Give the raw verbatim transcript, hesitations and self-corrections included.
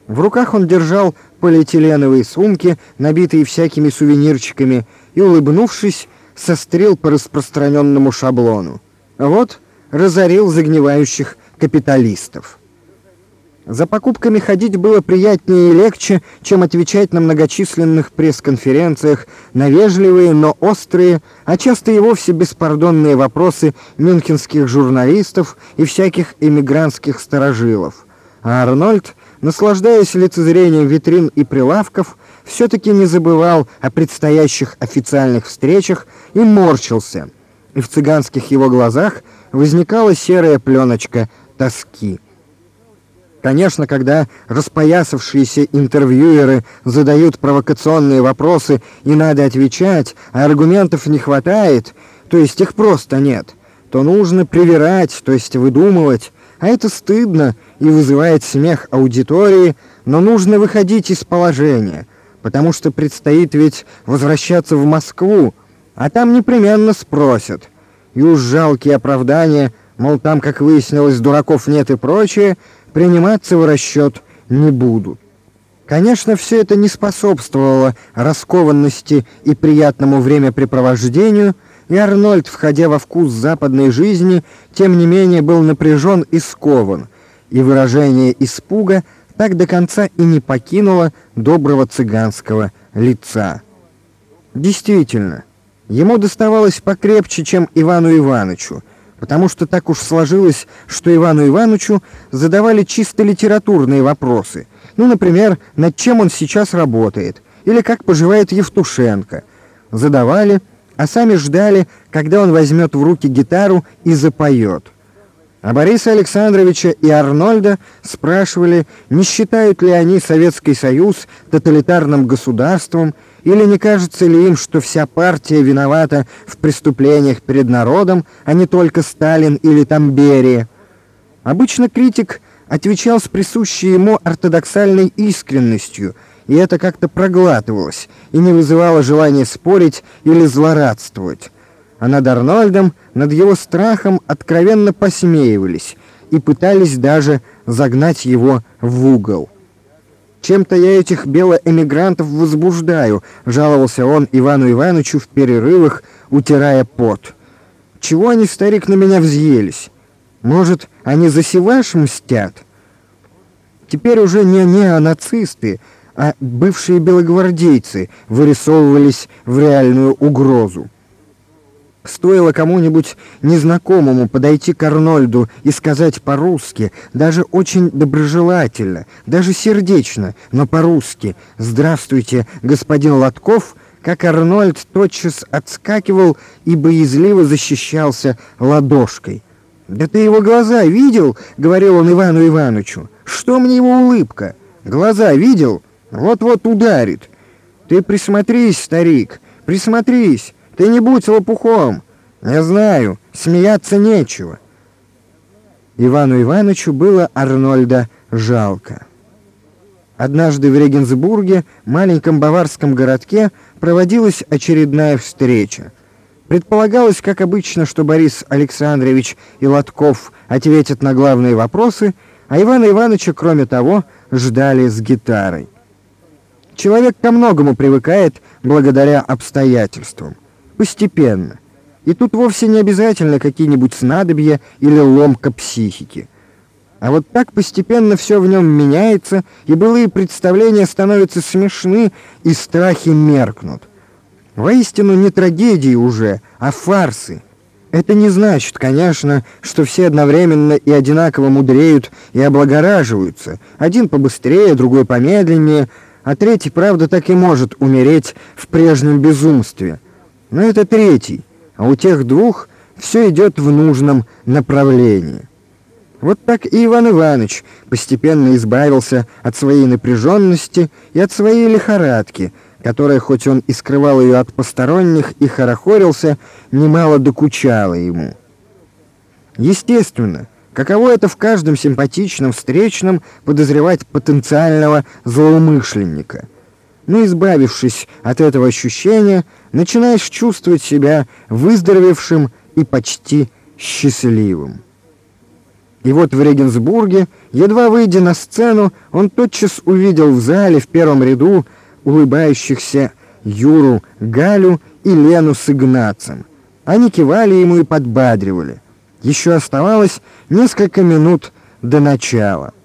В руках он держал полиэтиленовые сумки, набитые всякими сувенирчиками, и, улыбнувшись, сострил по распространенному шаблону. Вот разорил загнивающих капиталистов. За покупками ходить было приятнее и легче, чем отвечать на многочисленных пресс-конференциях на вежливые, но острые, а часто и вовсе беспардонные вопросы мюнхенских журналистов и всяких эмигрантских старожилов. А Арнольд, наслаждаясь лицезрением витрин и прилавков, все-таки не забывал о предстоящих официальных встречах и морщился, и в цыганских его глазах возникала серая пленочка тоски. Конечно, когда распоясавшиеся интервьюеры задают провокационные вопросы и надо отвечать, а аргументов не хватает, то есть их просто нет, то нужно привирать, то есть выдумывать, а это стыдно и вызывает смех аудитории, но нужно выходить из положения, потому что предстоит ведь возвращаться в Москву, а там непременно спросят. И уж жалкие оправдания, мол, там, как выяснилось, дураков нет и прочее, приниматься в расчет не будут. Конечно, все это не способствовало раскованности и приятному времяпрепровождению, и Арнольд, входя во вкус западной жизни, тем не менее был напряжен и скован, и выражение испуга так до конца и не покинуло доброго цыганского лица. Действительно, ему доставалось покрепче, чем Ивану Иванычу, потому что так уж сложилось, что Ивану Иванычу задавали чисто литературные вопросы. Ну, например, над чем он сейчас работает, или как поживает Евтушенко. Задавали, а сами ждали, когда он возьмет в руки гитару и запоет. А Бориса Александровича и Арнольда спрашивали, не считают ли они Советский Союз тоталитарным государством, или не кажется ли им, что вся партия виновата в преступлениях перед народом, а не только Сталин или там Берия. Обычно критик отвечал с присущей ему ортодоксальной искренностью, и это как-то проглатывалось и не вызывало желания спорить или злорадствовать. А над Арнольдом, над его страхом откровенно посмеивались и пытались даже загнать его в угол. «Чем-то я этих белоэмигрантов возбуждаю», — жаловался он Ивану Ивановичу в перерывах, утирая пот. «Чего они, старик, на меня взъелись? Может, они за севаш мстят?» Теперь уже не неонацисты, а бывшие белогвардейцы вырисовывались в реальную угрозу. Стоило кому-нибудь незнакомому подойти к Арнольду и сказать по-русски, даже очень доброжелательно, даже сердечно, но по-русски: «Здравствуйте, господин Лотков», как Арнольд тотчас отскакивал и боязливо защищался ладошкой. «Да ты его глаза видел?» — говорил он Ивану Ивановичу. «Что мне его улыбка? Глаза видел? Вот-вот ударит. Ты присмотрись, старик, присмотрись. Ты не будь лопухом. Я знаю, смеяться нечего». Ивану Ивановичу было Арнольда жалко. Однажды в Регенсбурге, маленьком баварском городке, проводилась очередная встреча. Предполагалось, как обычно, что Борис Александрович и Лотков ответят на главные вопросы, а Ивана Ивановича, кроме того, ждали с гитарой. Человек ко многому привыкает благодаря обстоятельствам. Постепенно. И тут вовсе не обязательно какие-нибудь снадобья или ломка психики. А вот так постепенно все в нем меняется, и былые представления становятся смешны, и страхи меркнут. Воистину не трагедии уже, а фарсы. Это не значит, конечно, что все одновременно и одинаково мудреют и облагораживаются. Один побыстрее, другой помедленнее, а третий, правда, так и может умереть в прежнем безумстве. Но это третий, а у тех двух все идет в нужном направлении. Вот так и Иван Иванович постепенно избавился от своей напряженности и от своей лихорадки, которая, хоть он и скрывал ее от посторонних и хорохорился, немало докучала ему. Естественно, каково это в каждом симпатичном встречном подозревать потенциального злоумышленника. Но, избавившись от этого ощущения, начинаешь чувствовать себя выздоровевшим и почти счастливым. И вот в Регенсбурге, едва выйдя на сцену, он тотчас увидел в зале в первом ряду улыбающихся Юру, Галю и Лену с Игнацем. Они кивали ему и подбадривали. Еще оставалось несколько минут до начала.